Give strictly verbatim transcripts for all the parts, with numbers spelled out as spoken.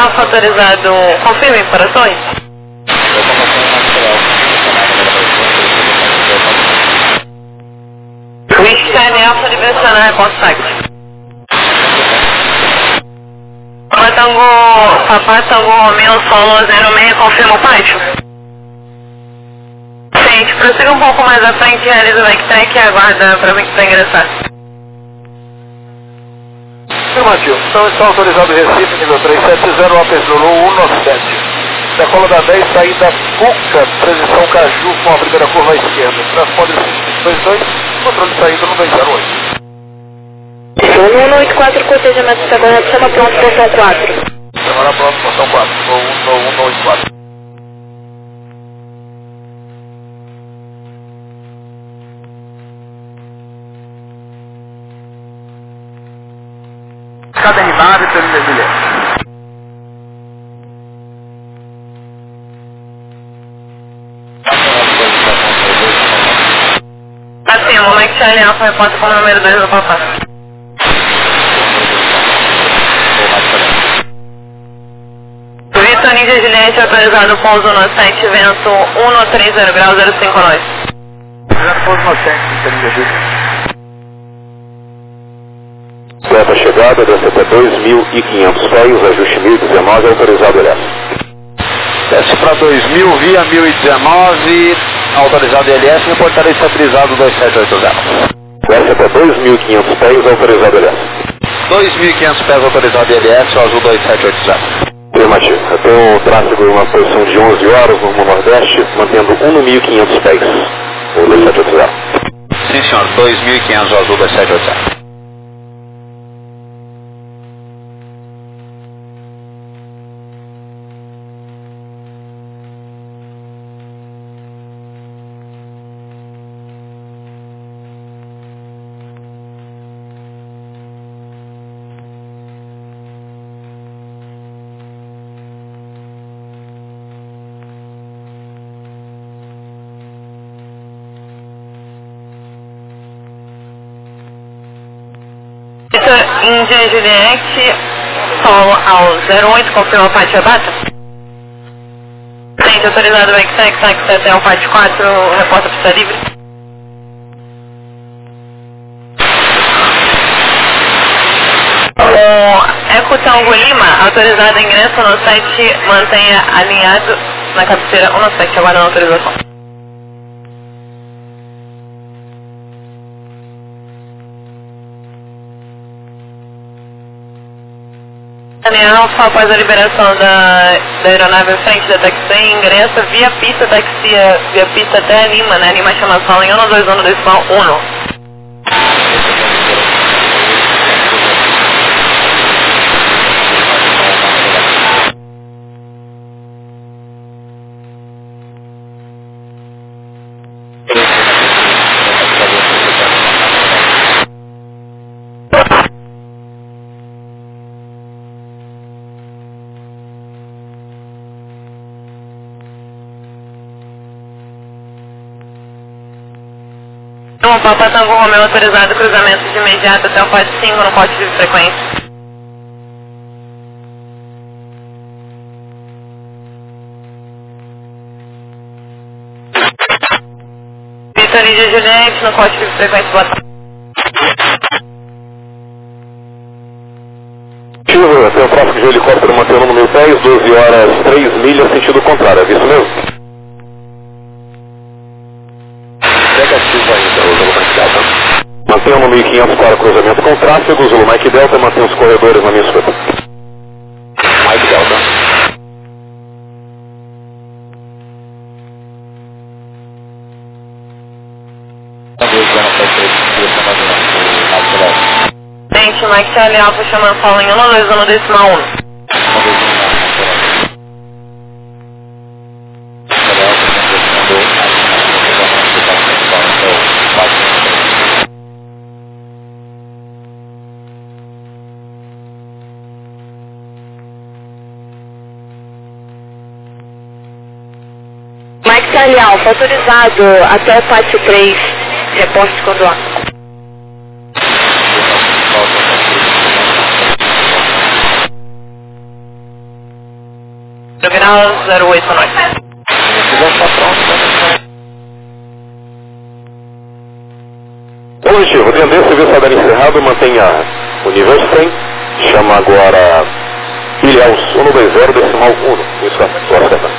Alfa autorizado, confirma informações? Whisky Charlie Alfa direcionar reporte táxi. Papa Tango, Papa Tango Romeo Solo zero seis, confirma o pátio? Gente, prossiga um pouco mais à frente, realiza o backtrack e aguarda para mim que vai ingressar. Afirmativo. Então está autorizado Recife, nível três sete zero, Alpes Zulu um nove sete. Decola da dez, saída Cuca, transição Caju com a primeira curva à esquerda. Transponder cinco dois dois, controle de saída no dois zero oito. um oito quatro, cortejamento está correto, chama pronto, portão quatro. Semana pronto, portão quatro, um um oito quatro. Escada animada pelo mergulhante. Assim, o Mike Charlie Alfa reporta como número dois do Papá. Vitor Ninja Juliette autorizado pouso no sete, vento um três zero graus zero cinco nós. Já pouso no sete, Ninja Juliette. Leva a chegada, desce até dois mil e quinhentos pés, ajuste mil e dezenove, autorizado L S. Desce para dois mil, via mil e dezenove, autorizado L S, reportarei estabilizado dois sete oito zero. Desce até dois mil e quinhentos pés, autorizado L S. dois mil e quinhentos pés, autorizado L S, o azul dois sete oito zero. Afirmativo. Eu tenho o tráfego em uma posição de onze horas no rumo nordeste, mantendo um no mil e quinhentos pés, o dois sete oito zero. Sim senhor, dois mil e quinhentos, o azul dois sete oito zero. Vitor Índia Juliette, solo ao zero oito, confirma o pátio abata? Gente, autorizado o backtrack, táxi até o pátio quatro, reporta pista livre. O Eco Tango Lima, autorizado ingresso no site, mantenha alinhado na cabeceira um no sete, aguardando a autorização. Daniel Alfa, após a liberação da, da aeronave em frente da taxi, ingressa via pista taxi, via pista até Lima, né? Lima chama sala em um dois um decimal um. O Papa Tango Romeo autorizado cruzamento de imediato até o pátio cinco no pote de frequência. Vitor Lídia Juliette no pote de frequência, boa tarde. Eu tenho tráfego de helicóptero mantendo no mil pés, doze horas três milhas, sentido contrário, é isso mesmo? Negativo ainda, o Zulu Mike Delta. Mantenha no mil e quinhentos para cruzamento com tráfego, Zulu Mike Delta, mantenha os corredores na minha escuta. Mike Delta. Gente, Mike Charlie Alfa chamando solo em um dois um decimal um. Mike Charlie Alfa, autorizado até o pátio três, reporte quando há. Grau zero oito noite. Positivo, D and D, serviço a dar encerrado, mantenha o nível cem, chama agora Ilhaus cento e vinte decimal um, isso é, acerta.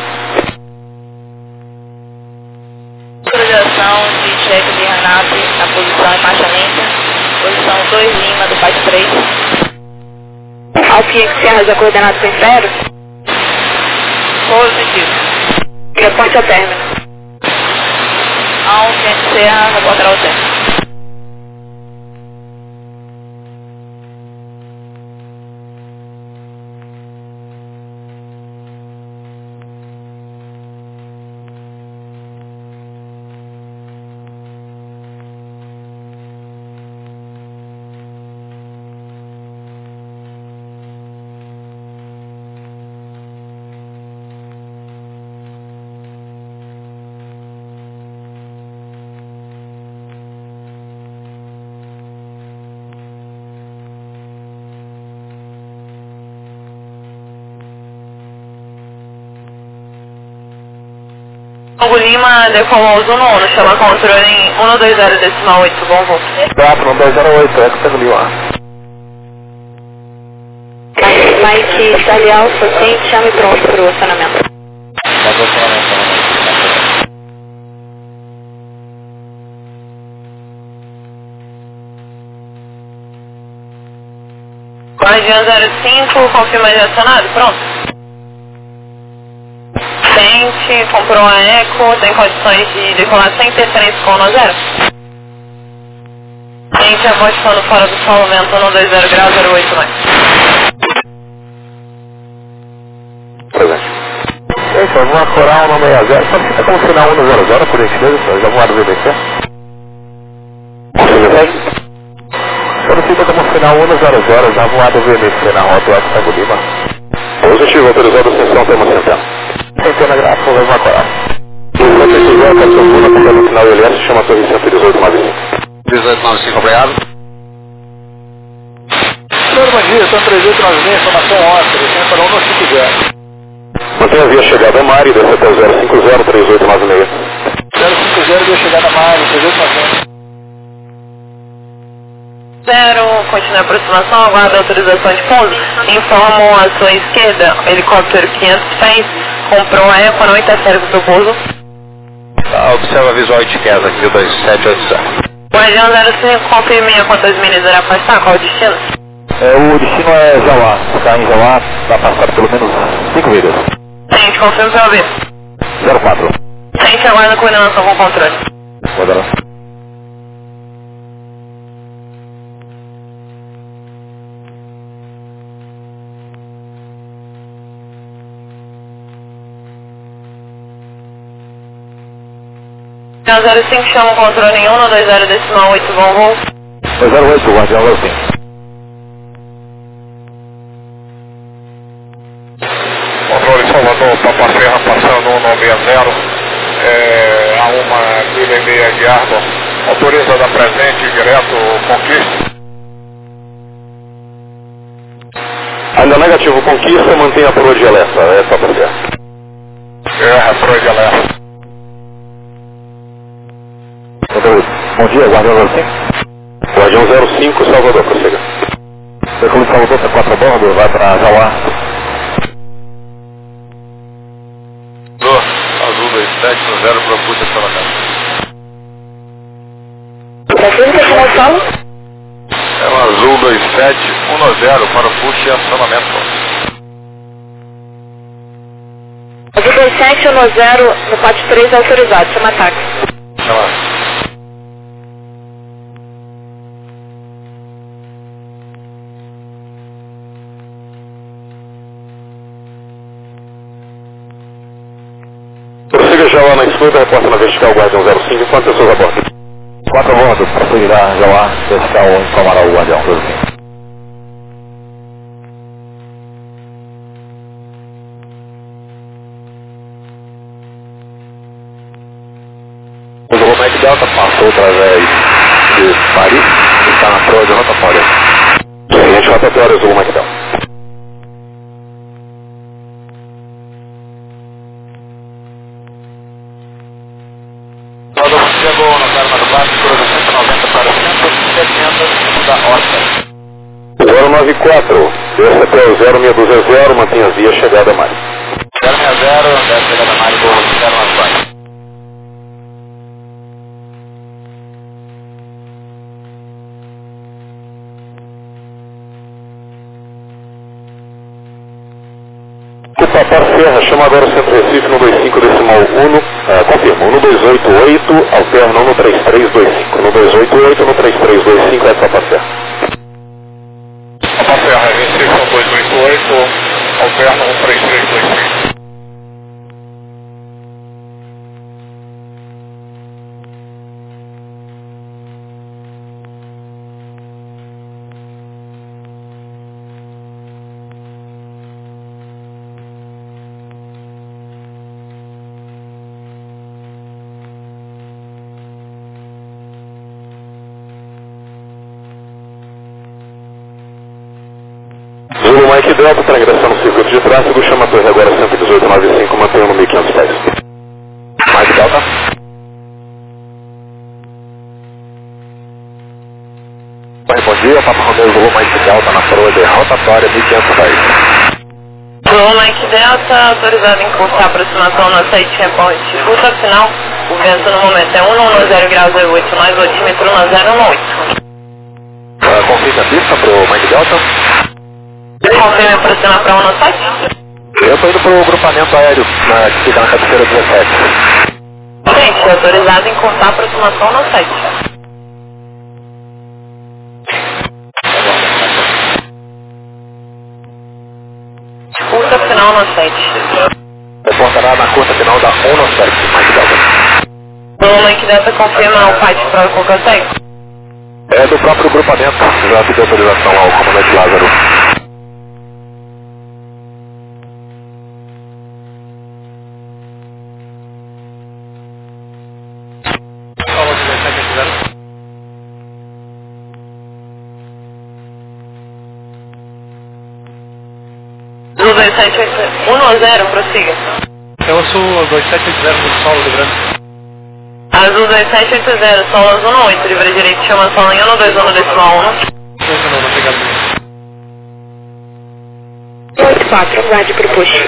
Projeção de cheque de Renate na posição em marcha lenta, posição dois Lima do Paz três. Alpine Serra, as coordenadas com Império. Positivo. Reporte ao término. Alpine Serra, reportará ao término. Longo Lima, decolou uno uno, chama controle em cento e vinte decimal oito, bom voo. quatro um dois zero oito, é que Tango Lima. Mike, Charlie Alfa, quente, chame pronto para o acionamento. Guardião zero cinco, confirma de acionado, pronto. Sente, comprou a Eco, tem condições de decolar sem ter três com no zero. Sente, apostando fora do solo, vento cento e vinte grau zero oito mais. Presente. Gente, vamos acorar um sessenta, solicita como sinal cento e por gentileza, já vou do V B C. Solicita como sinal cento, já vou do V B C na rota do Tango Lima. Positivo, autorizado a ascensão, tema central. Centena gráfico, vamos acorar. Se você quiser, pode ser uma porque no final do L S chama a torre cento e dezoito nove cinco. dezoito nove cinco, obrigado. Senhor, bom dia, são três oito nove seis, informação óssea, descendo para um no cinco zero. Mantenha a via chegada a Mari, desce até o zero cinco zero três oito nove seis. zero cinco zero, via chegada a Mari, três oito nove seis. Zero, continua a aproximação, aguarda a autorização de pouso. Informam à sua esquerda, helicóptero quinhentos pés, comprou a Eco, não interfere com o seu pouso. Tá, observa visual de queda aqui, o dois sete oito zero. Guardião zero cinco, confirme a quantas milhas irá passar, qual o destino? É, o destino é Jauá, está em Jauá, vai passar pelo menos cinco milhas. Sente, confirme para ouvir. zero quatro. Sente, aguarda a coordenação com o controle. Guarda. zero cinco, chama o controle em cento e vinte decimal oito, bom voo. zero oito, Guardião zero cinco. Controle Salvador, Papa Serra passando cento e sessenta, é, a uma milha e meia de água, autoriza da presente direto Conquista. Ainda negativo, Conquista, mantenha a proa de alerta, é Papa Serra. É, a proa de alerta. Bom dia, Guardião zero cinco. Guardião zero cinco, Salvador, prossiga. Veículo de Salvador, está quatro a bordo, vai para Jauá. Azul dois sete no zero, procura acionamento. Preciso que eu falo? É um Azul dois sete um zero para o push e acionamento. Azul dois sete um zero no Pátio três autorizado, chama ataque. Chama. Prossiga já lá na escuta, reporta na vertical Guardião zero cinco, quantas pessoas a bordo? quatro a bordo, prosseguirá já lá, vertical, informará o Guardião zero cinco. O Zulu Mike Delta passou através de Paris, está na proa de rotatória. Seguinte rotatória, Zulu Mike Delta. Oscar. zero nove quatro, desça até o zero seis dois zero, mantenha a via chegada a Mário. zero seis zero, desce chegada a Mário, zero nove quatro. Papar Serra, chama agora o Centro Recife no dois cinco decimal um, uh, confirma, no dois oito oito, alterna no três três dois cinco, no dois oito oito, no três três dois cinco, é Papar Serra. Papar Serra, Recife no dois oito oito, alterna no três três dois cinco. Zulu Mike Delta, transgressão no circuito de tráfego, chama a torre agora cento e dezoito noventa e cinco, mantenha no mil e quinhentos pés. Mike Delta. Bom dia, Papa Romeu Zulu Mike Delta na proa de rotatória mil e quinhentos pés. Zulu Mike Delta, autorizado em encurtar a aproximação no sete reporte. Ruta final, o vento no momento é um zero graus zero oito, mais o altímetro no zero um oito. Uh, confirma a pista pro Mike Delta. Confirma aproximar para um sete? Eu estou indo pro grupamento aéreo, na, que fica na cabeceira dezessete. Gente, autorizado em encurtar a aproximação no sete. Curta final no sete. Reportará na curta final da um no sete, Mike Delta. O Mike Delta confirma o pátio para o Cocotec? É do próprio grupamento, já pedi autorização ao comandante Lázaro. Azul dois sete oito um zero, prossiga. Eu ouço dois sete oito zero no solo do branco. Azul dois sete oito zero, solo azul um oito, livre direito, chama solo em um dois um decimal um. Não, não, não pegado. oito quatro, aguarde para o push.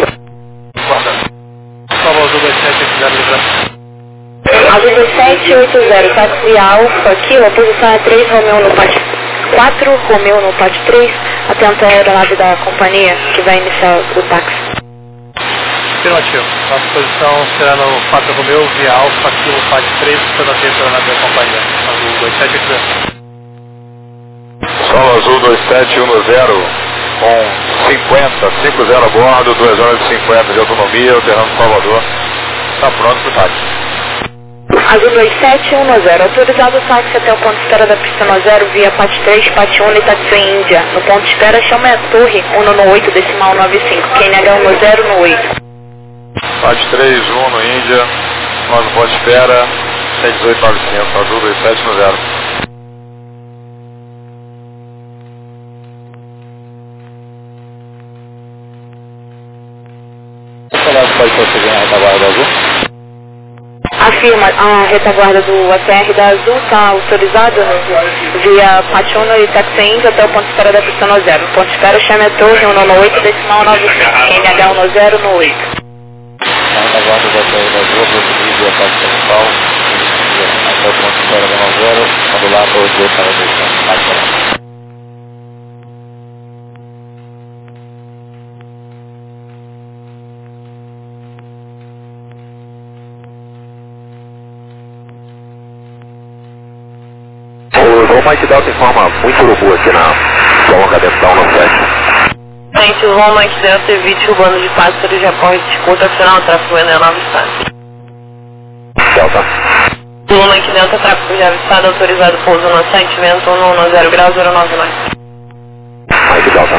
Solo azul dois sete oito zero no branco. Azul dois sete oito zero, táxi Alfa, aqui, a posição é três, Romeu no pátio quatro, Romeu no pátio três, atenta a aeronave da companhia que vai iniciar o táxi. Afirmativo. Nossa posição será no quatro Romeu, via Alfa, Kilo Pátio três, sendo atento a aeronave da companhia. Azul dois sete oito zero. Solo Azul dois sete um zero, com cinquenta, cinquenta a bordo, duas horas e cinquenta de autonomia, alterando Salvador. Está pronto para o táxi. Azul dois sete um zero, autorizado o táxi até o ponto de espera da pista no zero, via Pátio três, Pátio um e táxi Índia. No ponto de espera, chama a torre um no oito, decimal nove cinco, quem nega um no zero no oito. Pátio três, um no Índia, nós no ponto de espera, cento e dezoito novecentos, Azul dois sete um zero. Pode prosseguir na retaguarda azul? Afirma, a retaguarda do A T R da Azul está autorizada via Pátio um e táxi Índia até o ponto de espera da pista no zero. Ponto de espera, chama a torre um no oito, decimal nove cinco, quem nega um no zero no oito. Na retaguarda do A T R da Azul, prosseguir via Pátio Principal, até o ponto de espera da no zero, quando lá para o dois para a descida. O Mike Delta informa muito urubu aqui na sua cadentão no sete. Gente, o Voo Mike Delta evite o bando de pássaros de aporte de curta final, tráfego N nove estado. Delta. O Voo Mike Delta, tráfego já avistado, autorizado pouso no sete, vento um no zero grau zero nove nove. Mike Delta.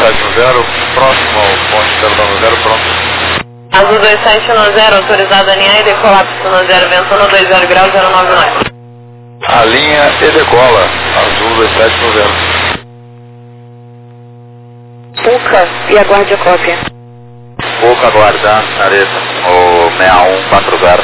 sete um zero, próximo ao ponte zero nove zero, pronto. Azul dois sete um zero, autorizado a alinhar e decolar para zero, vento um dois zero graus, zero nove nove. A linha e decola, Azul dois sete um zero. Puca e aguarde a cópia. Puca aguardar, Areta, o seis um quatro zero.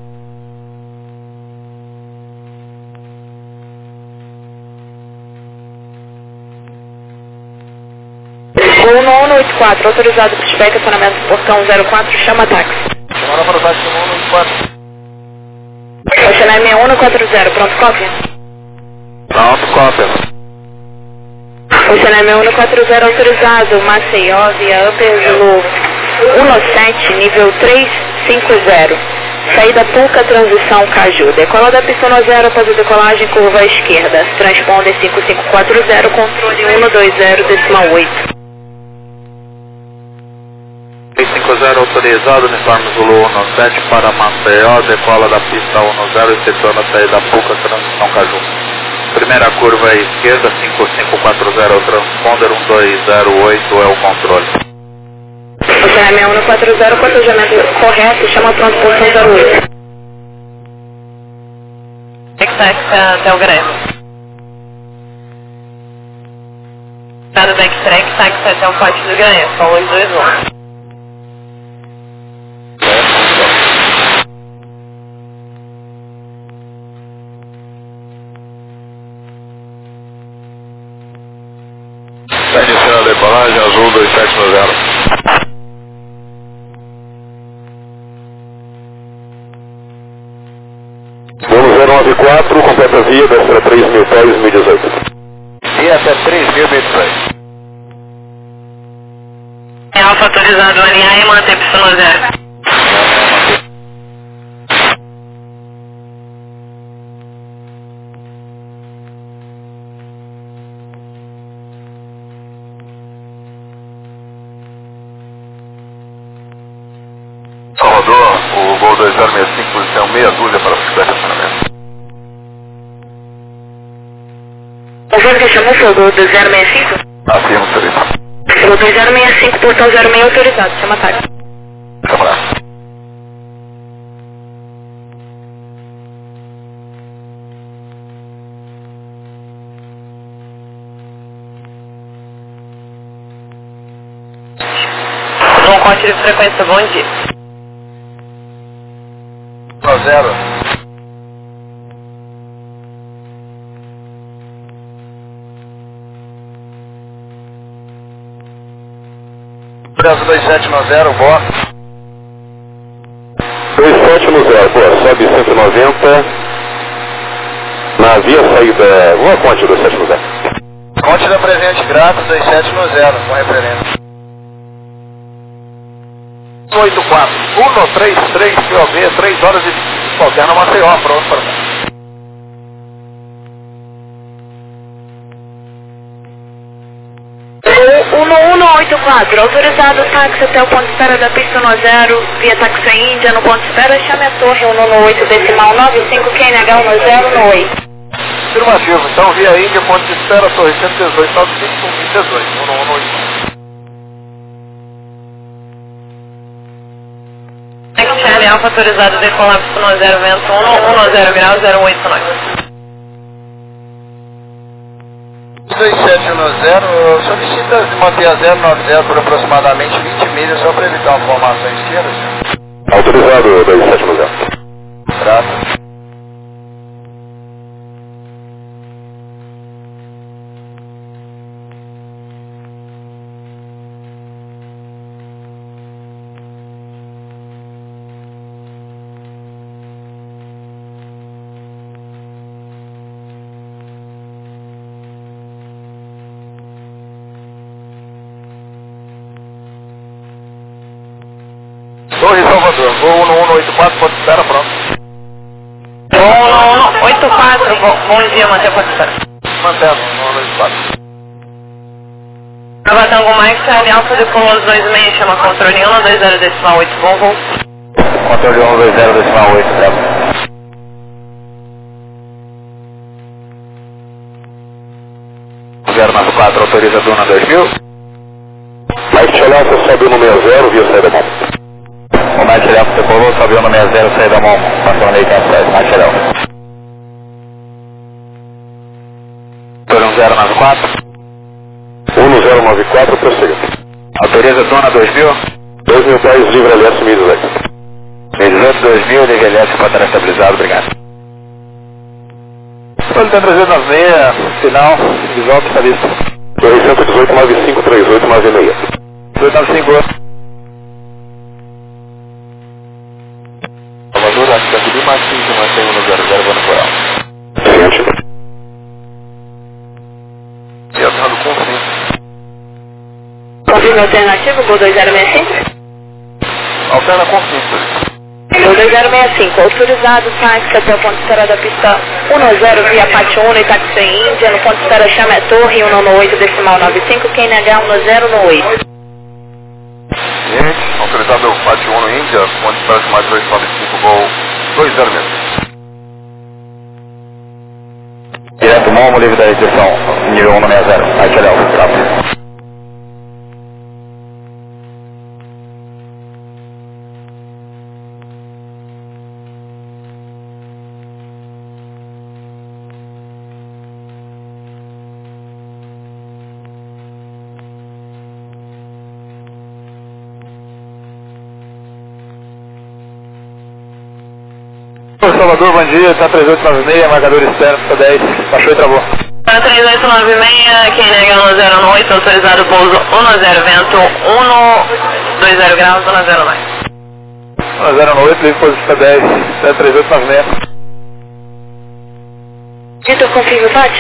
Gol no um oito quatro, autorizado para spec, acionamento do portão zero quatro, chama táxi. Chamada para o táxi no um oito quatro. Oceanar seis um quatro zero, pronto, cópia? Pronto, cópia. Oceanar seis um quatro zero, autorizado, Maceió, via Upper Zulu um sete, nível três cinco zero. Saída Puca, transição Caju. Decola da pista no zero, após a decolagem, curva à esquerda. Transponder cinco cinco quatro zero, controle um dois zero, decimal oito. três cinco zero autorizado, uniforme Zulu um sete para Maceió, decola da pista um zero, efetuando a saída Puca, transição Caju. Primeira curva à esquerda, cinco cinco quatro zero, transponder um dois zero oito é o controle. Oceanar seis um quatro zero, cotejamento correto, chama pronto, posição zero oito. Backtrack até o Grêmio. Tá no backtrack, táxi até o pátio do Grêmio, são os dois um. Está iniciando a decolagem, Azul dois sete um zero. Voo zero nove quatro, completa via, destra três mil pés, dois mil e dezoito. E até três mil metros. É alfa autorizado, alinhar e manter pista no zero. Salvador, o voo dois zero seis cinco, posição meia dúzia para o estacionamento. O voo que chamou foi o dois zero seis cinco? Afirmo, senhorita. O dois zero seis cinco, portão zero seis autorizado, chama táxi. Camarada. Bom corte de frequência, bom dia. zero. Preço dois sete um zero, boa. dois sete um zero, boa, sobe cento e noventa. Na via saída, boa ponte dois sete um zero. Ponte da presente grátis dois sete um zero, com referência. oito quatro, um três três, P O V, três horas e vinte, qualquer na Maceió, pronto para mim. um um oito quatro, autorizado táxi até o ponto de espera da pista no zero, via táxi Índia, no ponto de espera, chame a torre um um oito, decimal nove cinco, Q N H um zero no oito. Afirmativo, então via Índia, ponto de espera, torre cento e dezoito, nove cinco um dezoito, um um oito. Charlie Alfa autorizado decolar pista no zero, vento um, um zero grau, zero oito nove. dois sete um zero, solicita manter a zero nove zero por aproximadamente vinte milhas só para evitar uma formação esquerda, senhor. Autorizado dois sete um zero. Graças. Torre Salvador, voo um um oito quatro, ponto de espera, pronto. um um oito quatro, bom, bom dia, manter a ponto de espera. Mantendo, um um oito quatro. Abatango Mike, Charlie Alfa decolou os dois meia, chama controle um dois zero decimal oito, bom voo. Controle um dois zero decimal oito, zero. zero nove quatro, autoriza Duna dois mil. Mike Alfa subiu no sessenta, via saída mão. O Mike Alfa decolou, subiu no sessenta, saída mão, passou no meio da cidade, Mike Alfa. um zero nove quatro. um zero nove quatro, prossiga. Autoriza dona dois mil. dois mil pés, livre L S, mil dezoito. mil dezoito, dois mil, livre L S, pode estar estabilizado, obrigado. Ele tem trezentos e noventa e seis, final, visual que está visto. Torre cento e dezoito, nove cinco três oito, nove seis. dezoito nove cinco. Salvador, assistente de Martins, mantém no zero zero, Vano Coral. Ciente. E alternando com sim. Confirme alternativo, Gol dois zero seis cinco. Alterna com sim. Gol dois zero seis cinco, autorizado, táxi até o ponto de espera da pista dez via Pátio um e táxi Índia, no ponto de espera chama é Torre um nove oito, decimal nove cinco, Q N H um zero um oito. Ciente, autorizado Pátio um Índia, ponto de espera chama dois nove cinco, Gol dois zero seis. Direto Momo, livre da recepção, nível um sessenta, aqui é o Alfa. Salvador, bom dia, está três oito nove seis, marcador externo, P dez, baixou e travou. três oito nove seis, Q N H um zero um oito, autorizado pouso um zero, vento um dois zero graus, um zero nove. um zero oito, livre posição P dez, três oito nove seis. Vitor, confirme o Pátio.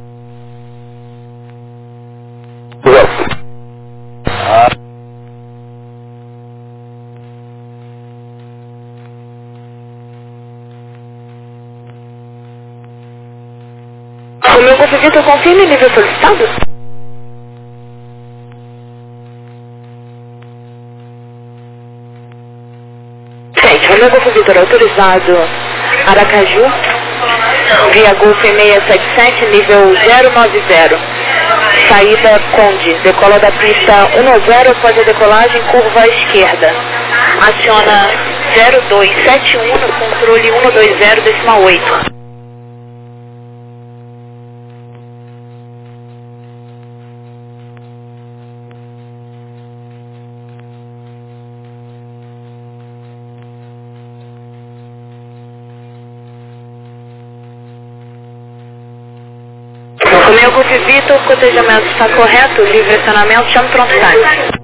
Zero. Ah. O meu Golf Vitor, confirme nível solicitado. Gente, o meu Golf Vitor autorizado Aracaju, via Golf seiscentos e setenta e sete, nível zero nove zero. Saída Conde, decola da pista dez após a decolagem, curva à esquerda. Aciona zero dois sete um no controle cento e vinte, decimal oito. O meu Golf Vitor, o cotejamento está correto, livre acionamento, chame pronto táxi.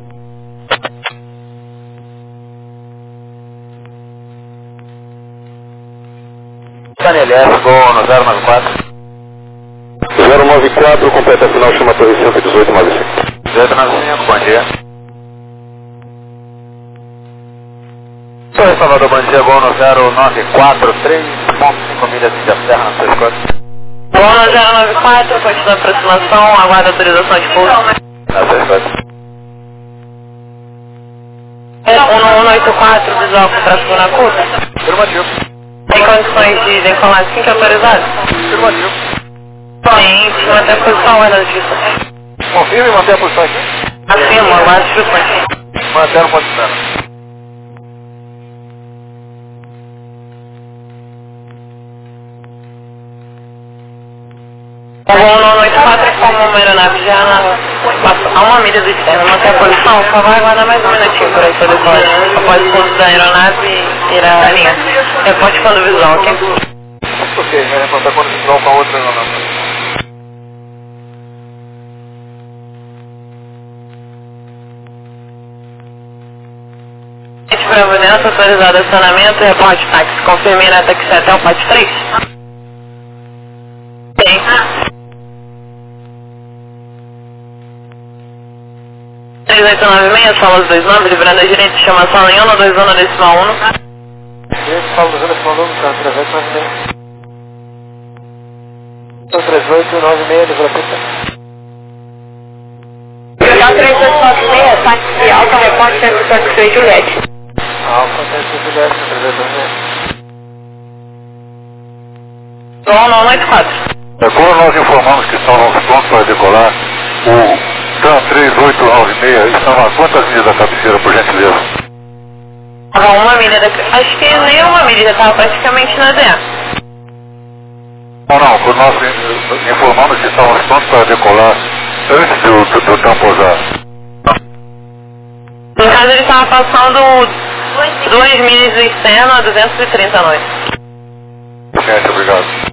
Daniel S, Gol no zero nove quatro. zero nove quatro, completa final, chama Torre cento e dezoito, nove cinco. zero nove cinco, bom dia. Torre Salvador, bom dia, Gol no zero nove quatro, três ponto cinco milhas de serra na sua escola. Gol no zero nove quatro, continua a aproximação, aguarda autorização de pouso. Na sua escola. um oito quatro, visual com tráfego na curva. Afirmativo. Tem condições de decolar assim que autorizado? Afirmativo. Tem, se manter a posição, aguarda as instruções. Confirme e manter a posição aqui. Afirmo, aguarda as instruções. Manter o ponto de espera. O voo nono oito quatro, como uma aeronave já na, a uma milha do externo, manter a posição, só vai aguardar mais um minutinho por aí para decolar. Após o pouso da aeronave, irá alinhar. Reporte quando visual, ok? Ok, vai reportar quando visual com a outra aeronave. Providência, autorizado acionamento, reporte táxi. Confirmei na táxi até o Pátio três? Tem. três oito nove seis, sala dois nove, livrando a gerente de chamação em um dois um decimal um. Gente, fala do decimal um, cara, três oito nove seis. três oito nove seis, livra a pista. três oito nove seis, táxi alta, reporte centro de táxi Juliette. Alfa, três oito nove seis, três oito nove seis. Gol nono oito quatro. É, como nós informamos que estávamos prontos para decolar, o Então, três oito nove seis, estava a quantas milhas da cabeceira, por gentileza? Estava uma milha da... Acho que nem uma milha, estava praticamente na zero. Não, não, por nós informando que estávamos prontos para decolar antes do, do, do tempo pousar. Em casa ele estava passando duas milhas do externo a duzentos e trinta a noite. Gente, obrigado.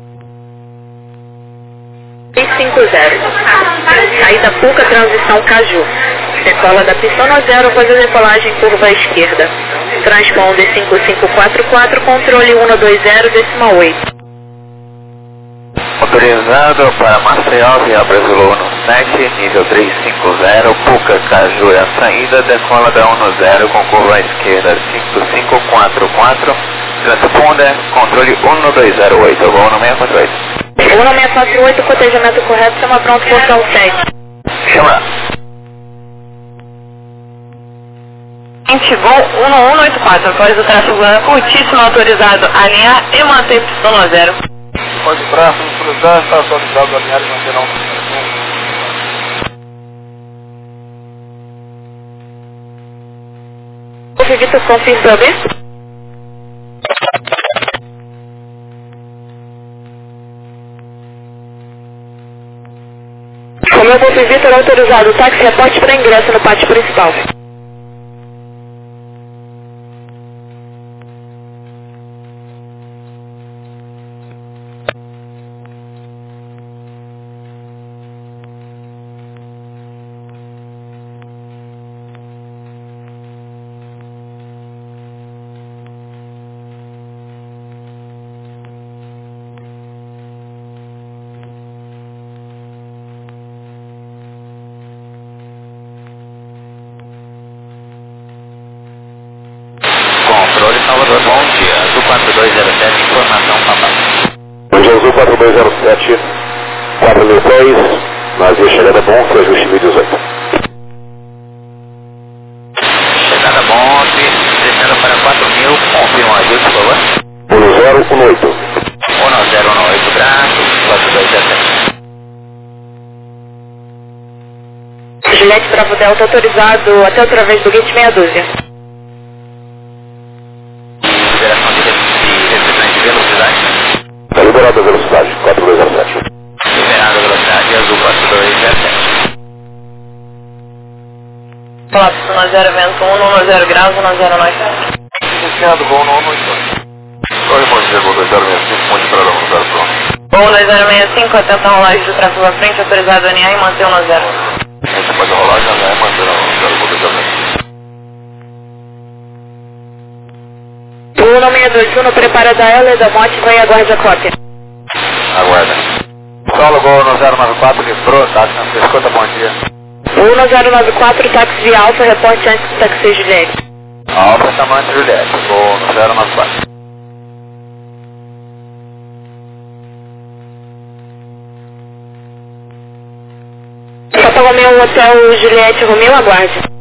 seiscentos e cinquenta. Saída Puca, transição Caju. Decola da pista no zero, faz a decolagem curva à esquerda. Transponder cinco cinco quatro quatro, controle um dois zero, decimal oito. Autorizado para Maceió, via Brasil um sete, nível trezentos e cinquenta, Puca, Caju é a saída, decola da um zero com curva à esquerda, cinco cinco quatro quatro, transponder, controle um dois zero oito, voo no seis quatro oito. um seis quatro oito, cotejamento correto, chama pronto, portal sete. Chama. Gente, voo um um oito quatro, após o tráfego curtíssimo autorizado, alinhar e manter pista no zero. Pode braço, cruzar, está autorizado a alinhar e manter não. O Vitor confirma bem? Como eu vou Vitor autorizado, o táxi reporte para ingresso no pátio principal. Controle Salvador, bom dia. Azul quatro dois zero sete, informação papai. Bom dia, Azul quatro dois zero sete, quatro mil dez, navio chegada bom, foi ajuste mil e dezoito. Chegada Bonte, descendo para quatro mil, confirma o ajuste, por favor. um zero um oito. um zero um oito, braço, quatro dois zero sete. Juliette Bravo Delta autorizado até outra vez do gate meia dúzia. Liberação de restrições de velocidade. Está liberada a velocidade, quatro dois zero sete. Liberada a velocidade, azul quatro dois zero sete. Colapso no zero, vento um, no zero graus, no zero nove. Iniciando, voo no um oito quatro. Corre, bom dia, voo dois zero seis cinco, ponte para um zero pronto. Voo dois zero seis cinco, atenção rolagem do tráfego à frente, autorizado a alinhar e manter no zero. Essa pode rolar, já vai manter no zero, voo dois zero seis. um seis dois um, prepara da L da Monte, vai e aguarde a cópia. Aguarda. Solo, voo no zero nove quatro, livrou, táxi na escuta, bom dia. um zero nove quatro, táxi via Alfa, reporte antes do táxi Juliette. Alfa, Samante, Juliette, voo no zero nove quatro. Papa Romeu, Hotel Juliette Romeu, aguarde.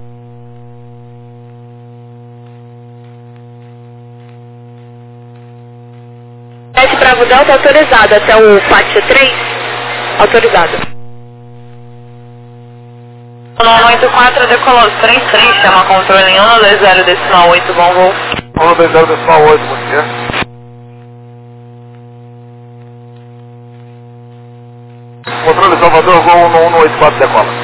Juliette Bravo Delta autorizado até o pátio três, autorizado. um oito quatro, decolou três três, chama controle em um dois zero decimal oito, bom voo. um dois zero decimal oito, bom dia. Controle Salvador, voo no um oito quatro, decola.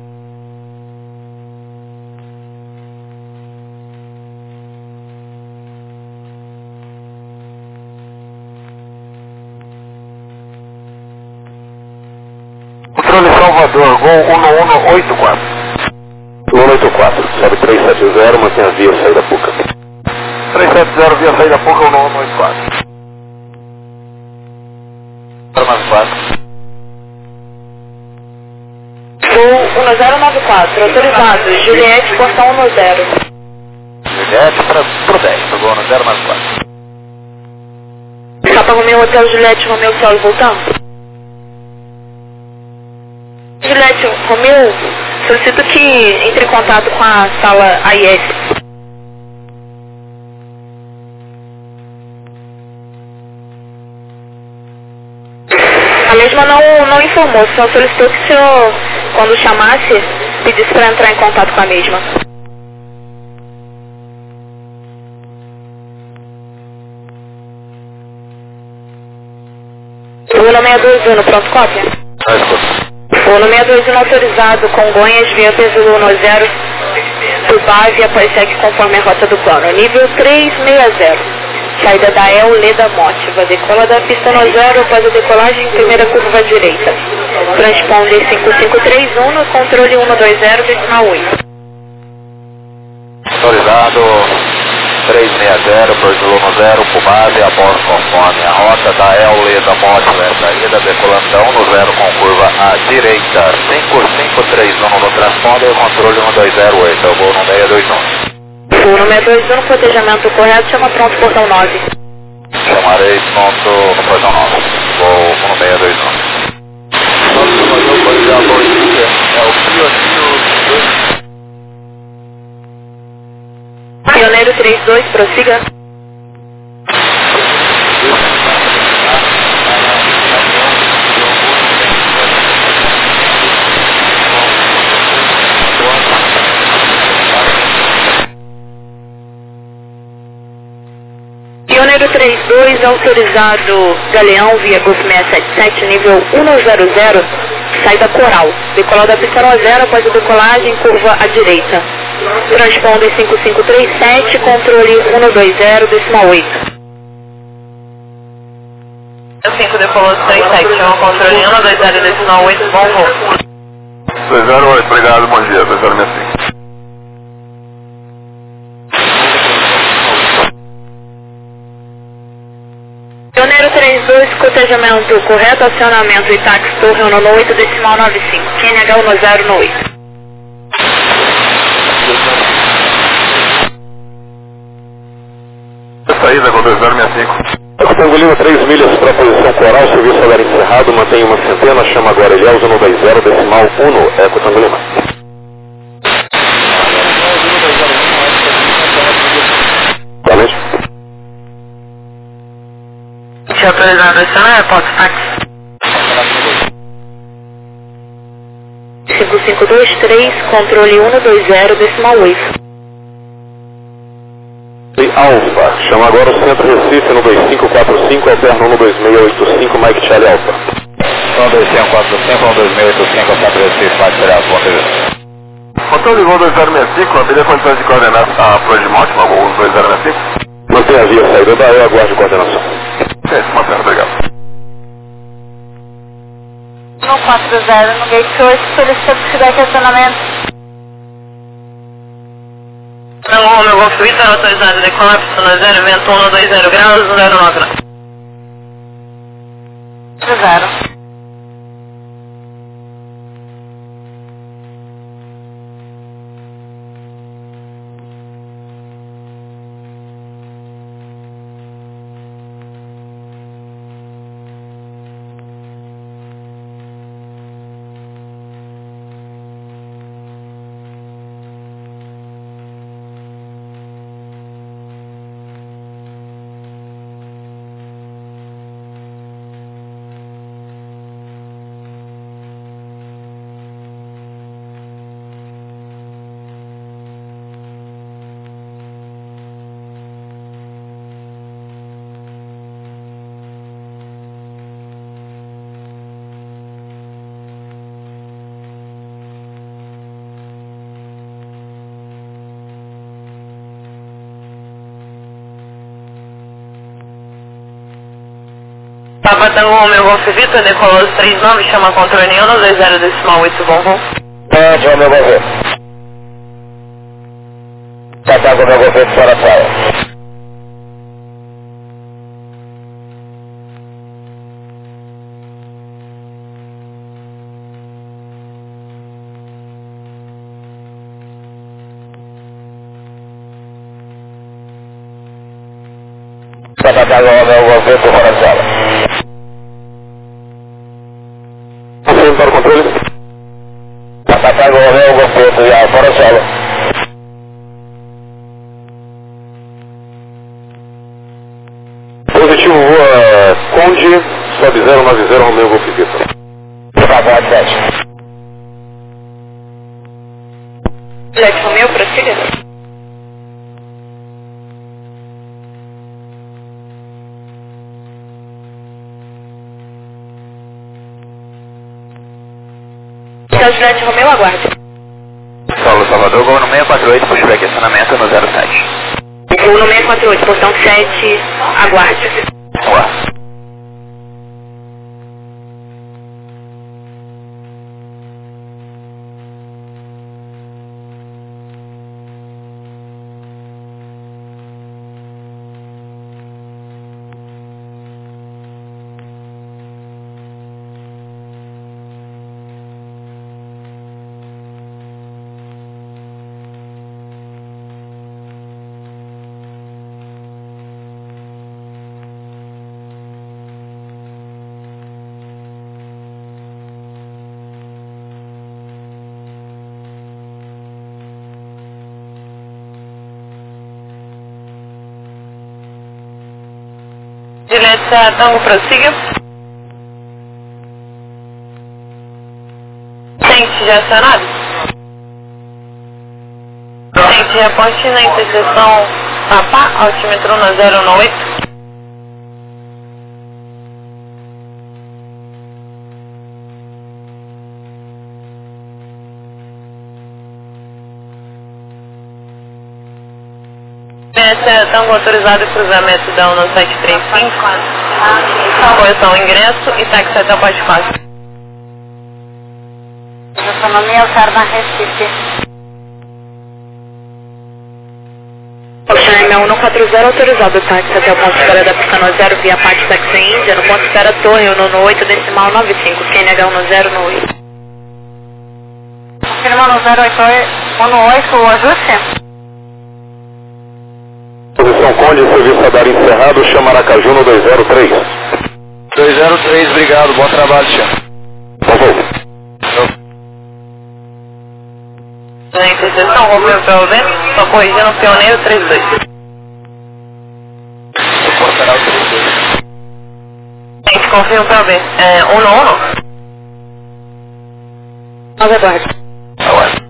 Controle Salvador, voo um um oito quatro. um oito quatro, sobe três sete zero, mantém a via saída Puca. três sete zero, via saída Puca, um um oito quatro. Mais quatro. Voo um zero nove quatro, autorizado. Juliette, portão um zero. Juliette para pro dez, voo no zero mais quatro. Papa Romeu, Hotel Juliette Romeu, Solo, voltando. Juliette Romeu, solicito que entre em contato com a sala A I S. A mesma não, não informou, só solicitou que o senhor, quando chamasse, Pedisse para entrar em contato com a mesma. Uno seis dois um, pronto, cópia? Uno seis dois um autorizado, Congonhas, via peso um zero, Tubávia, após segue conforme a rota do plano. Nível três seis zero. Saída da El Leda Mótiva. Decola da pista no zero após a decolagem, primeira curva à direita. Transponder cinco cinco três um no controle um dois zero, decimal oito. Autorizado três seis zero, Brasil um zero, Cubase, após conforme a rota da El Leda Mótiva, saída decolando um zero com curva à direita. cinco cinco três um no transponder, controle um dois zero oito, eu vou no seis dois um. Uno seis dois um, cotejamento correto, chama pronto portão nove. Chamarei pronto no portão nove, vou no seis dois um. É o Pioneiro Pioneiro três dois, prossiga. Pioneiro três dois, autorizado Galeão via Golf seiscentos e setenta e sete, nível um zero zero, saída Coral. Decolar da pista no zero após a decolagem, curva à direita. Transponder cinco cinco três sete, controle um dois zero, decimal oito. cinco decolou três sete, chama controle um dois zero, decimal oito, bom voo. dois zero oito, obrigado, bom dia, dois zero seis cinco. Pioneiro três dois, cotejamento correto, acionamento e táxi torre um oito, decimal nove cinco, Q N H um zero oito. Saída com dois zero seis cinco. Tango Lima, três milhas para a posição Coral, serviço agora encerrado, mantém uma centena, chama agora Ilhéus um dois zero, decimal um, Eco Tango Lima. Valente. Te autorizado a acionar, airport táxi. cinco cinco dois três, controle um dois zero, decimal oito. Alfa, chama agora o Centro Recife no dois cinco quatro cinco, alterna um dois seis oito cinco, Mike Charlie Alfa. um dois cinco quatro cinco, um dois seis oito cinco, Centro Recife, Mike Charlie Alfa. Controle um dois zero seis cinco, abrir a condições de coordenadas a Prodigmonte, um dois zero seis cinco. Mantenha a via saída da E, aguarde coordenação. É, mantendo, obrigado. um quatro zero no gate oito, solicita feedback acionamento. Não, o meu Golf Vitor autorizado de colapso no zero, vento um dois zero graus, zero nove. Zero. Papa Tango Romeo Golf Vitor, decolou três nove, chama controle um dois zero, decimal oito, bom voo. Pode, Romeo Golf. Papa Romeo Golf para a praia. Papa Tango Romeo Golf para a sala. Para o controle. Papagaio Romeo Golf já para a sala. Positivo voa Conde, sobe zero nove zero Romeo Golf Vitor. Papagaio sete. Romeu, prossiga. Juliette Romeu, aguarde. Paulo Salvador, voo no seis quatro oito, pushback estacionamento no zero sete. Voo no seis quatro oito, portão sete, aguarde. Boa. Juliette Tango, prossiga. Tente já acionado. Tente reporte na interseção Papá, altímetro na zero um oito. Juliette Tango, autorizado cruzamento da um sete três cinco. Correção ingresso e táxi até o Pode quatro. Economia Sarna Recife. Ocean um quatro zero, autorizado táxi até o ponto de espera da pista no zero via Pátio Taxi Índia, no ponto de espera Torre no oito decimal nove cinco, Q N H um zero no oito. Confirma no zero oito oito, o ajuste? Posição Conde, serviço a dar encerrado, chama Aracaju no dois zero três. dois zero três, obrigado, bom trabalho, chefe. Bom voo. Na interseção, Romeu pelo vento, só corrigindo Pioneiro três dois. Portará o três dois. A gente confirma pelo vento. É, um no um. Nós aguarde. Aguarde.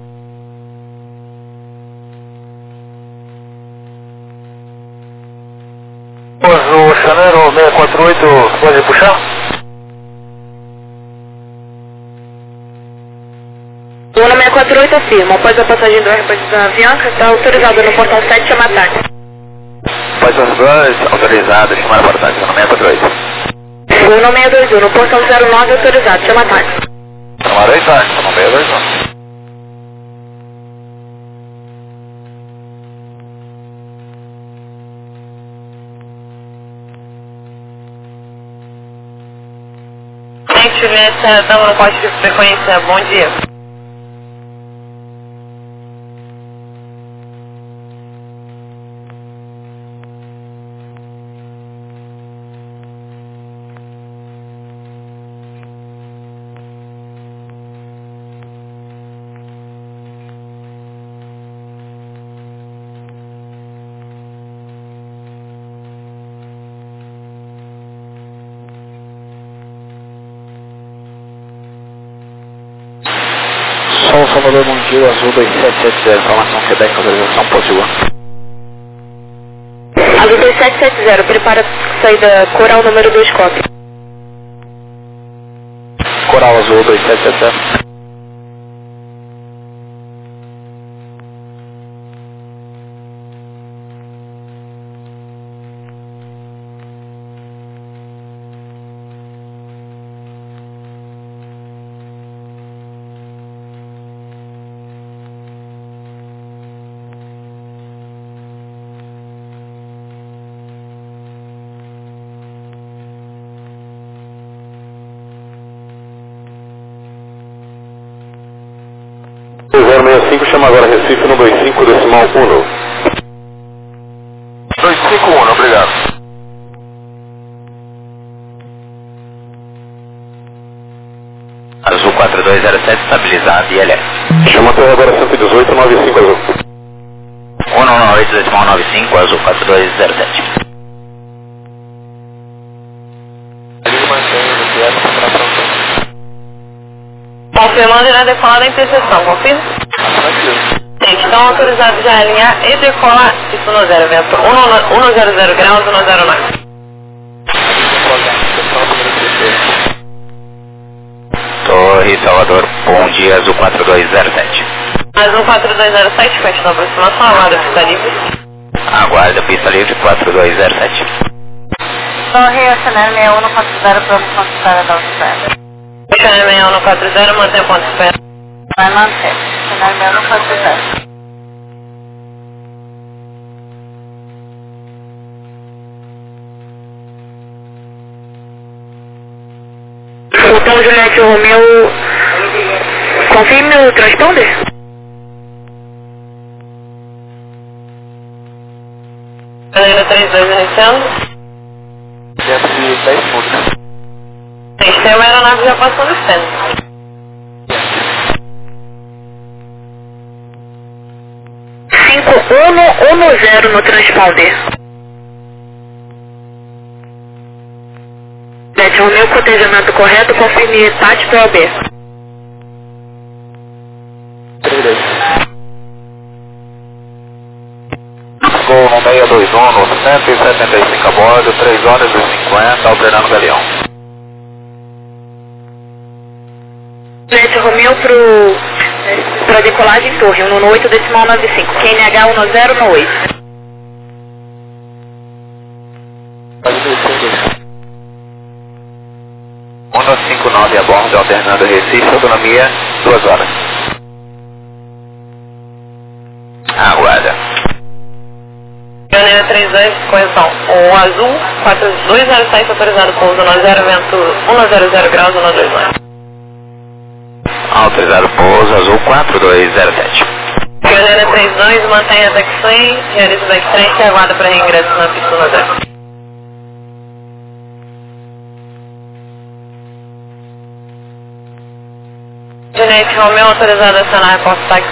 O Chanero seis quatro oito, pode puxar? O seis quatro oito afirma, após a passagem do Airbus da Avianca, está autorizado no portão sete, chama táxi. Após as vans autorizadas, chamar para o táxi no seis quatro oito. Voo no seis dois um, no portão zero nove, autorizado, chama táxi. Chamar aí táxi no seis dois um. Gente, Juliette, estamos no poste de frequência. Bom dia. Sol Salvador Montijo, Azul dois sete sete zero, informação Quebec, autorização possível. Azul dois sete sete zero, prepara saída Coral número dois, cópia. Coral Azul dois sete sete zero. zero seis cinco, chama agora Recife no dois cinco decimal um. dois cinco um, obrigado. Azul quatro dois zero sete, estabilizado, I L S. Chama até agora cento e dezoito, nove cinco Azul. um nove oito decimal nove cinco, Azul quatro dois zero sete. Ele mantém o P S para frente. Confirmando e na decolada da interseção, confirma? Tranquilo. Gente, estão autorizados já a alinhar e decolar isso no zero, vento um zero zero graus, um zero nove. Torre Salvador, bom dia, Azul quatro dois zero sete. Azul quatro dois zero sete, fecha na aproximação, aguarda pista livre. Aguarda pista livre quatro dois zero sete. Torre, Oceanário seis um no quatro zero, próximo ponto de espera da Oceanário. Oceanário seis um no quatro zero, mantém o ponto de espera. Vai manter, Oceanário seis um no quatro zero. Então, Juliette Romeu, confirme o transponder? Galera três dois iniciando. Dentro de dez minutos. Tem uma aeronave já passando o stand. cinco um um zero no transponder. Juliette Romeu, cotejamento correto, confirme T A T P O B. Gol no seis dois um, no cento e setenta e cinco a bordo, três horas e cinquenta, alterando galeão. Juliette Romeu pro, pra decolagem torre, um no oito decimal nove cinco, Q N H um zero no oito. um cinco nove a bordo, alternando Recife, autonomia, duas horas. Aguarda. Pioneiro três dois, correção. O Azul quatro dois zero sete, autorizado pouso no zero, vento um zero zero graus, um dois nove. Autorizado pouso, Azul quatro dois zero sete. Pioneiro três dois, mantenha a taxi, realiza o backtrack e aguarda para reingresso na pista um zero. Juliette Romeu, autorizado a acionar a Portax.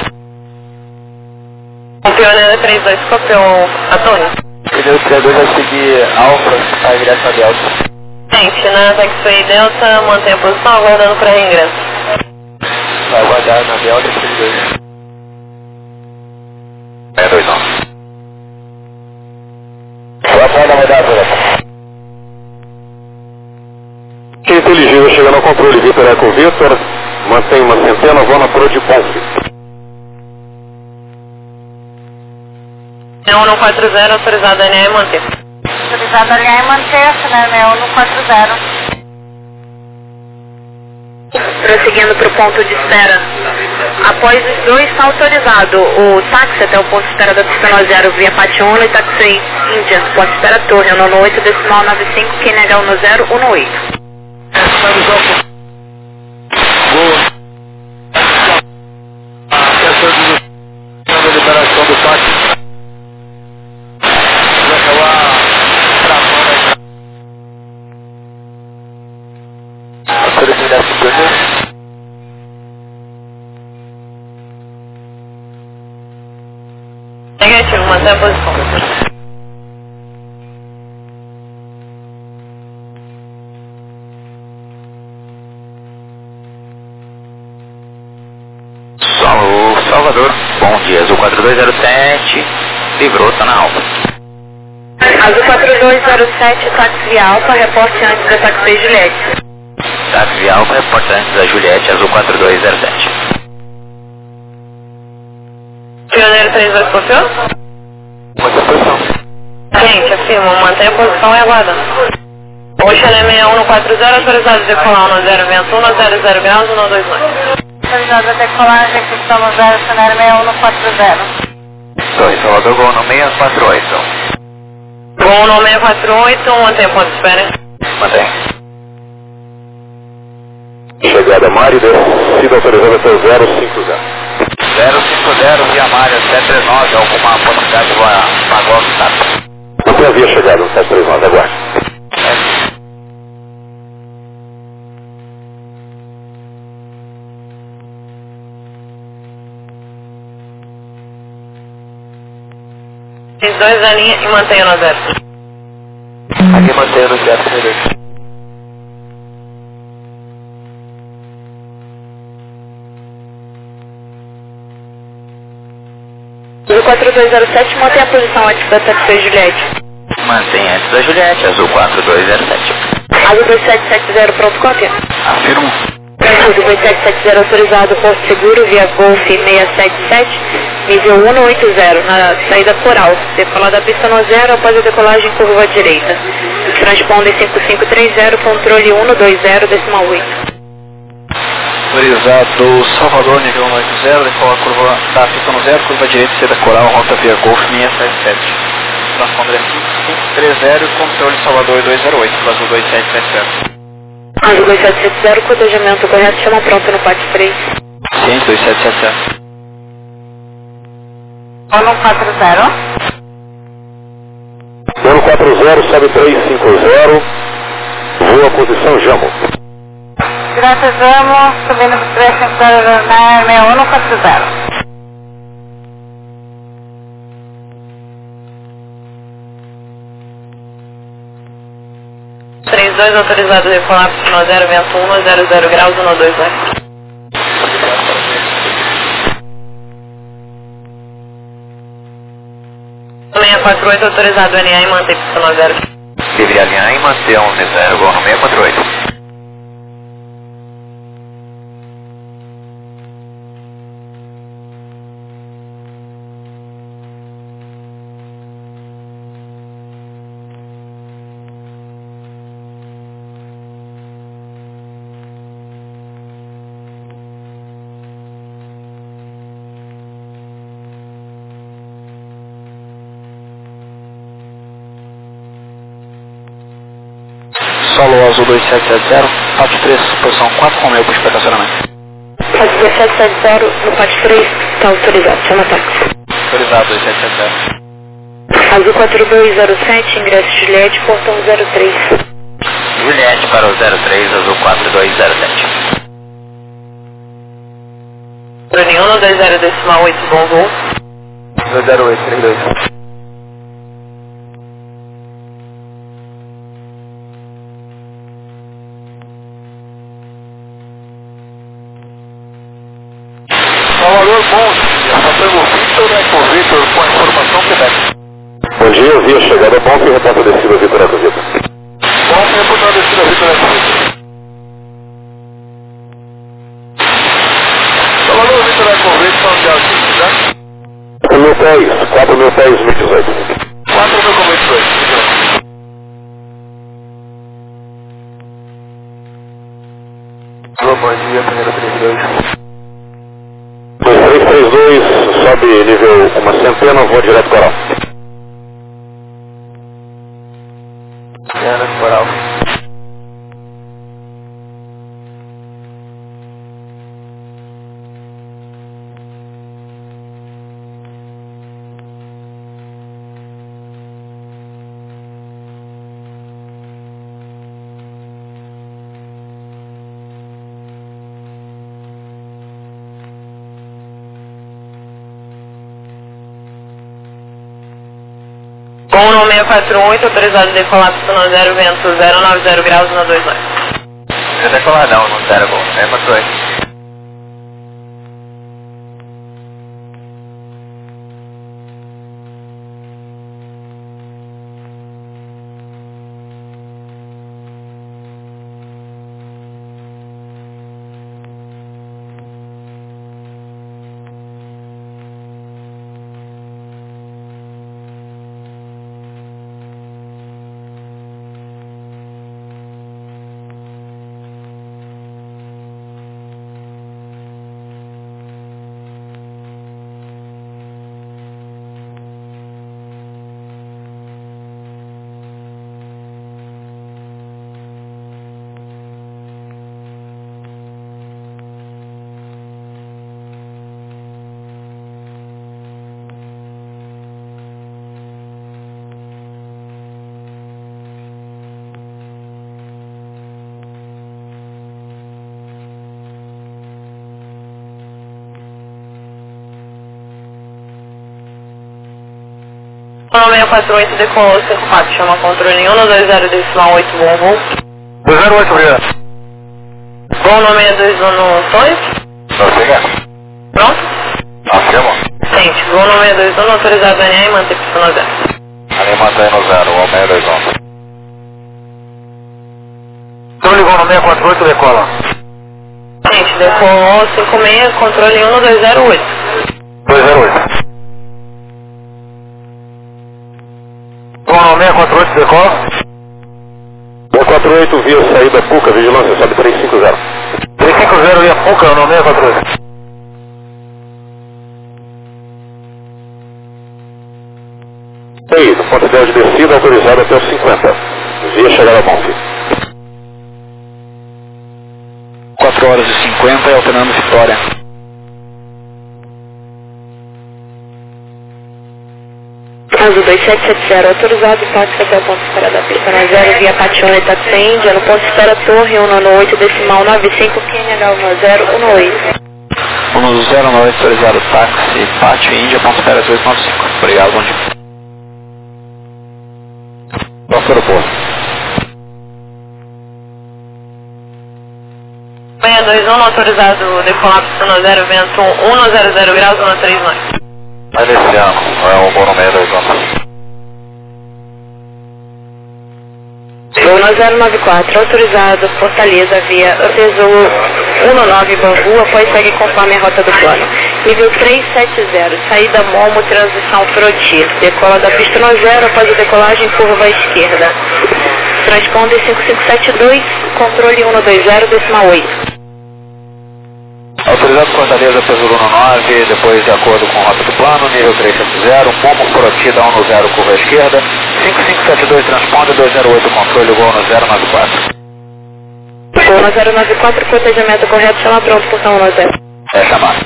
O Pioneiro três dois copiou a torre. Pneu trinta e dois vai seguir Alfa, a direção Delta. Gente, na taxi Delta, mantém a posição, aguardando para reingresso. Vai aguardar na Delta trinta e dois. seis dois um. Boa tarde, vai dar, Zé. Que inteligível chegando ao controle, Vitor Eco Vitor, mantém uma centena, vou na Pro de Ponce. É um no quatro zero, autorizado a alinhar e manter. Autorizado a alinhar e manter, né? É um no quatro zero. Prosseguindo para o ponto de espera. Após os dois, está autorizado o táxi até o ponto de espera da pista zero via Pationa e táxi Índia, ponto de espera Torre, um no oito decimal nove cinco, Q N H um zero um oito. Boa. A questão de liberação do táxi. Vai acabar travando a autoridade superior. Negativo, mantém a posição. Solo Salvador, bom dia, Azul quatro dois zero sete, livrou, tá na alta. Azul quatro dois zero sete, táxi Alfa, reporte antes da táxi Juliette. Táxi Alfa, reporte antes da Juliette, Azul quatro dois zero sete. Pioneiro três dois, confiou? Muita pressão. Gente, afirma, mantém a posição e aguarda. Oceanário seis um no quatro zero, autorizado a decolar no zero, vento um zero zero graus, um dois nove. Autorizado a decolagem, aquisição no zero, Oceanário seis um no quatro zero. Torre Salvador, gol no seis quatro oito. Gol no seis quatro oito, mantém a ponto de espera. Mantém. Chegada Mário, descida autorizada até o zero cinco zero. zero cinco zero, via Malha, sete três nove, alguma possibilidade de pagar o status? Não havia chegado no sete três nove, aguarde. Fiz dois aninhos e mantenha no zero. Aqui mantendo o zero direito. Azul quatro dois zero sete, mantém a posição antes da taxi Juliette. Mantém antes da Juliette, Azul quatro dois zero sete. Azul dois sete sete zero, pronto, cópia. Afirmo. Azul dois sete sete zero, autorizado Porto Seguro via Golf seiscentos e setenta e sete, nível cento e oitenta, na saída coral. Decolar da pista no zero após a decolagem curva direita. Transponder cinco cinco três zero, controle cento e vinte, decimal oito. Autorizado Salvador, nível cento e oitenta, decola a curva da pista no zero, curva direita, saída coral, rota via Golf seiscentos e setenta e sete. Transponder cinco cinco três zero, controle Salvador dois zero oito, Azul dois sete sete zero. Azul dois sete sete zero, cotejamento correto, chama pronto no P A T três. Ciente, dois sete sete zero. Ano quatro zero. Ano quatro zero, sobe três cinco zero, voa posição Jamo. Direto Jamo, subindo para três cinco zero na sessenta e um quatro zero. três dois autorizado a decolar para zero, vento um, zero zero graus, um dois dois. seis quatro oito autorizado a alinhar e manter para zero. Livre alinhar e manter um zero, Gol seis quatro oito. Solo Azul dois sete sete zero, P A T três, posição quatro com meio para estacionamento. Azul dois sete sete zero, no P A T três, está autorizado, chama táxi. Autorizado dois sete sete zero. Azul quatro dois zero sete, ingresso Juliette, portão zero três. Juliette para o zero três, Azul quatro dois zero sete. Bruninho um dois zero decimal oito, bom voo. dois zero oito, três dois. Salvador, bom dia. Passando o Victor, Eco Victor, com a informação Quebec. Bom dia, via chegada Bonf e reporta descida Vitor Eco Vitor. Bonf e reporta descida Vitor Eco Vitor. Salvador, Vitor Eco Victor, onde é o Victor, né? quatro mil pés, quatro mil pés, mil e dezoito. quatro mil com vinte e dois. Alô, bom dia, primeiro trinta e dois. dois três três dois, sobe nível uma centena, voa direto coral. Direto coral. Bom no seis quatro oito, autorizado a decolar para zero, vento zero nove zero graus, um dois dois. Não decolar não, não zero, Gol seis quatro oito. seis quatro oito, decolou cinco quatro, chama controle um dois zero decimal oito, bom voo. dois zero oito, obrigado. Bom no seis dois um no sonho. Vamos pegar. Pronto? Afirmo. Sim. Gente, voo no seis dois um, autorizado a alinhar e manter pista no zero. Ali mantém no zero, o seis dois um. Então ligou no seis quatro oito, decola. Gente, decolou cinco seis, controle um dois zero oito. dois zero oito. Ligou no seis quatro oito, decola. seis quatro oito via saída Puca, vigilância, sobe três cinco zero. três cinco zero via Puca, no seis quatro oito. Aí, no ponto de descida, autorizado até os cinquenta. Via chegada a Bonfim. quatro horas e cinquenta e alternando Vitória. Azul dois sete sete zero, autorizado, táxi até o ponto de espera da pista na zero, via Patione Taxi Índia, no ponto de espera Torre um nove oito, decimal nove cinco, Q N H um zero um oito. um zero nove, autorizado táxi, Pátio Índia, ponto de espera dois nove cinco. Obrigado, bom dia. Nosso aeroporto. seis dois um, autorizado decolar pista no zero, vento um zero zero graus, um três nove. Vai nesse ano, é o bom no seis dois um. Voo zero nove quatro, autorizado, Fortaleza, via Tesouro um nove Bangu, após segue conforme a rota do plano. Nível três sete zero, saída Momo, transição Froti. Decola da pista no zero, após a decolagem, curva à esquerda. Transponder cinco cinco sete dois, controle um dois zero, decimal oito. Autorizado Fortaleza, Tesouro um nove, depois de acordo com a rota do plano, nível três sete zero, Momo Froti, dá um zero, curva à esquerda. cinco cinco sete dois, transponder dois zero oito, controle, gol no zero nove quatro. Gol zero nove quatro, cotejamento correto, chama pronto, portão um zero. É chamado.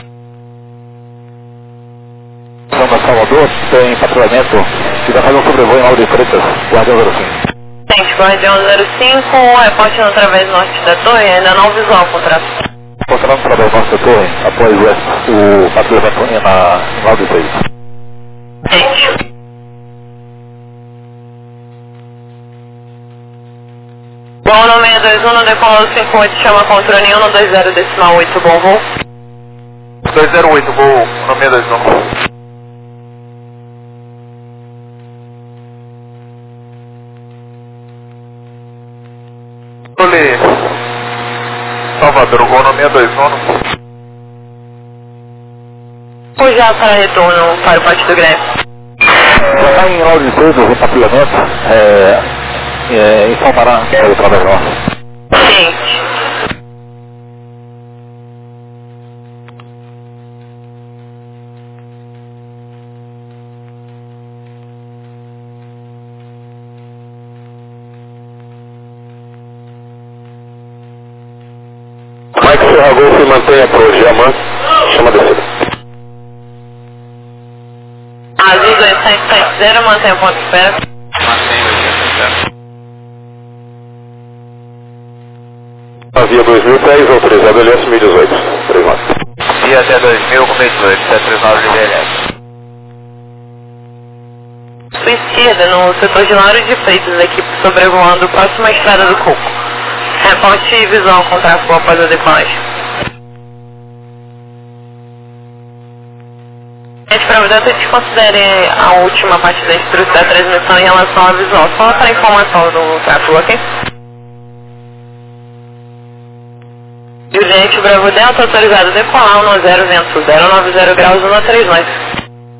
São Salvador tem patrulhamento e vai fazer um sobrevoo em Lauro de Freitas, Guardião zero cinco. Gente, Guardião zero cinco, reporte no através norte da torre, ainda não visual o contrato. Controlando para o nosso torre, após o, o patrulhamento na em Lauro de Freitas. Gente. Bom, no seis dois um, no decolado cinco oito, chama controle um dois zero, decimal oito, bom voo. dois zero oito, voo no seis dois um. Controle Salvador, voo no seis dois um. Ou já para retorno para o Pátio do Grêmio? Já está em Lauro de Freitas, em patrulhamento, é, é, em Salmará, para o trabalho nosso. Gente. Mike Serra Golf mantenha para o Giamã, chama a descida. Azul dois sete sete zero, mantém o ponto de espera. Mantém dois sete zero. A via dois mil e dez, autorizado L S mil e dezoito, três nove. Via até dois mil, com dezoito, sete três nove de V L S. Sua esquerda, no setor de Lauro de Freitas, aqui sobrevoando próxima à estrada do Coco. Reporte visual com tráfego após a decolagem. Gente, para evitar que desconsidere a última parte da instrução da transmissão em relação à visual, só para informação do tráfego, ok? Dirigente Bravo Delta, autorizado a decolar um zero, vento zero nove zero graus, um três nove.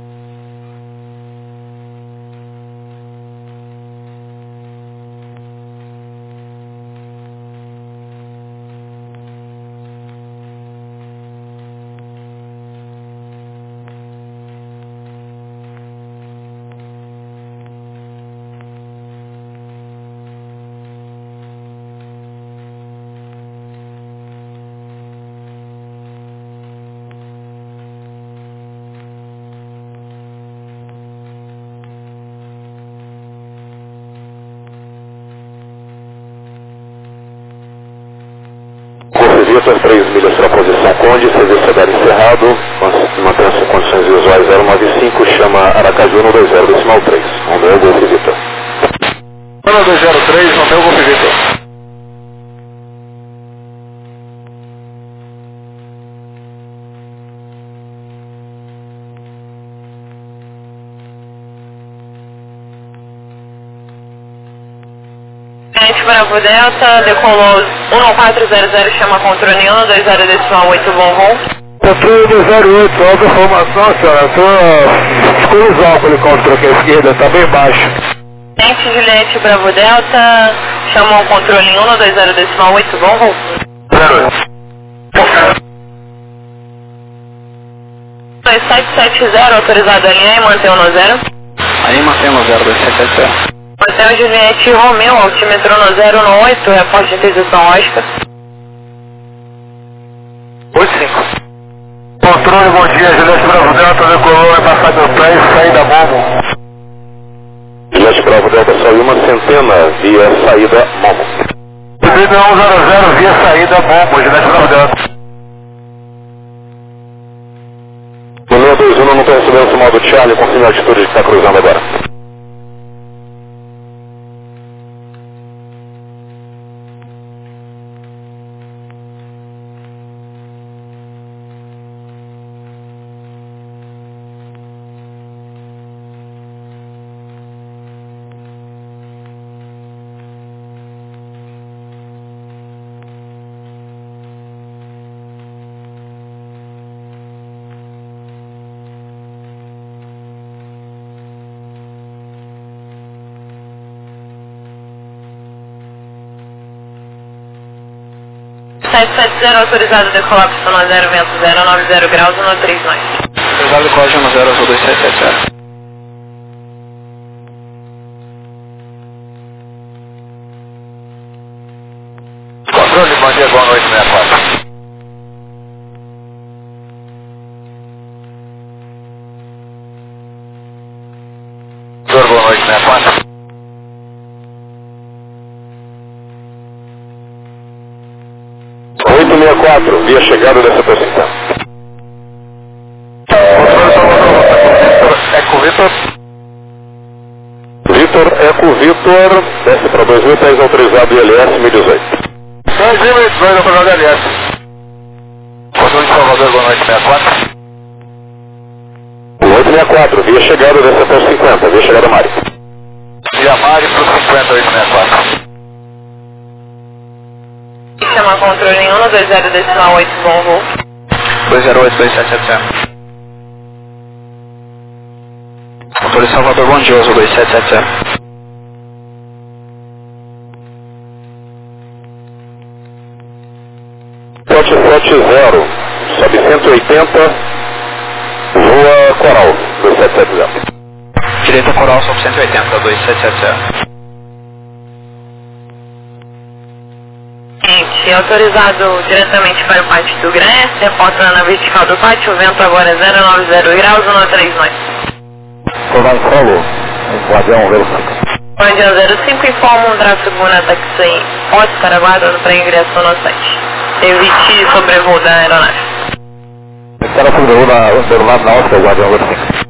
Vitor, três milhas para a posição Conde, serviço radar encerrado, mantenha-se em condições visuais zero nove cinco, chama Aracaju no dois zero, decimal três, no meu Golf Vitor. No dois zero três, no meu Golf Vitor. Juliette Bravo Delta, decolou um quatro zero zero, chama controle um dois zero decimal oito, bom voo. Controle dois zero oito, alta informação, senhora. Eu tô escurizão com o helicóptero aqui à esquerda, tá bem baixo. Juliette Juliette Bravo Delta, chama o controle um dois zero decimal oito, bom voo. dois sete sete zero, autorizado a alinhar e manter o no zero. Aí mantém no zero dois sete sete zero. Hotel Juliette Romeu, altímetro no zero no oito, reporte de integração Oscar. oito cinco. Controle, bom dia, Juliette Bravo Delta, decolou, vai passar meu pé e sair da bomba. Juliette Bravo Delta saiu uma centena via saída Momo. Subindo um zero zero via saída bomba, Juliette Bravo Delta. No meio dois um não estou recebendo o sinal do Charlie, confirme a altitude que está cruzando agora. sete sete zero, autorizado decolar para no zero, vento zero nove zero graus, um três nove. Autorizado decolar no zero, dois sete sete zero. Controle, bom dia, boa noite, sessenta e quatro. Controle, boa noite, sessenta e quatro. oito sessenta e quatro, via chegada dessa posição. Eco Vitor. Vitor, Eco Vitor, desce para dois mil e dez, autorizado I L S mil e dezoito. dois mil e dois, autorizado I L S. Controle de Salvador, boa noite, sessenta e quatro. oito sessenta e quatro, via chegada dessa para cinquenta, via chegada Mari. Via Mari para cinquenta, oito sessenta e quatro. Chama controle um dois zero decimal oito, bom voo. dois zero oito dois sete sete zero. Controle Salvador Bondioso, dois sete sete zero. sete sete zero, sobe cento e oitenta, voa Coral, dois sete sete zero. Direita Coral, sobe cento e oitenta, dois sete sete zero. Gente, autorizado diretamente para o pátio do Grande, reporta na vertical do pátio, o vento agora é zero nove zero graus, um três nove. Comando solo, Guardião zero cinco. Guardião zero cinco informa um tráfego na taxi Oscar, aguardando para ingressão no site. Evite sobrevoo da aeronave. Espera sobrevoo na aeronave na Oscar, Guardião zero cinco.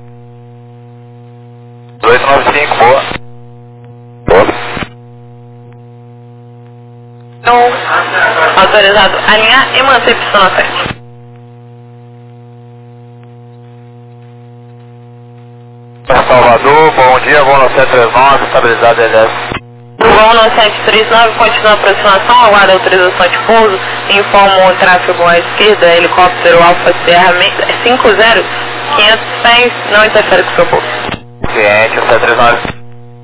dois nove cinco, boa. Boa. Então, autorizado alinhar e manter pistão na frente. Salvador, bom dia, voo no sete três nove, estabilizado L S. Voo no sete três nove, continua a aproximação, aguarda a autorização de pouso, informa o tráfego à esquerda, helicóptero Alfa Sierra cinco zero, quinhentos pés, não interfere com o seu pouso. Cliente, sete três nove.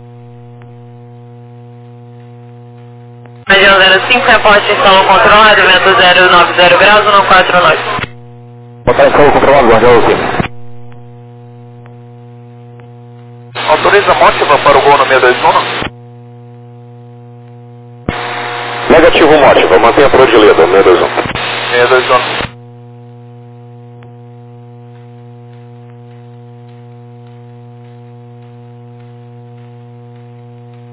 Região zero cinco, reporte instalo controlado, vento zero nove zero graus, um quatro nove. Botar em solo controlado, Guardião zero cinco. Autoriza Mótiva para o gol no seis dois um? Negativo Mótiva, mantenha por onde lida, seis dois um. seis dois um.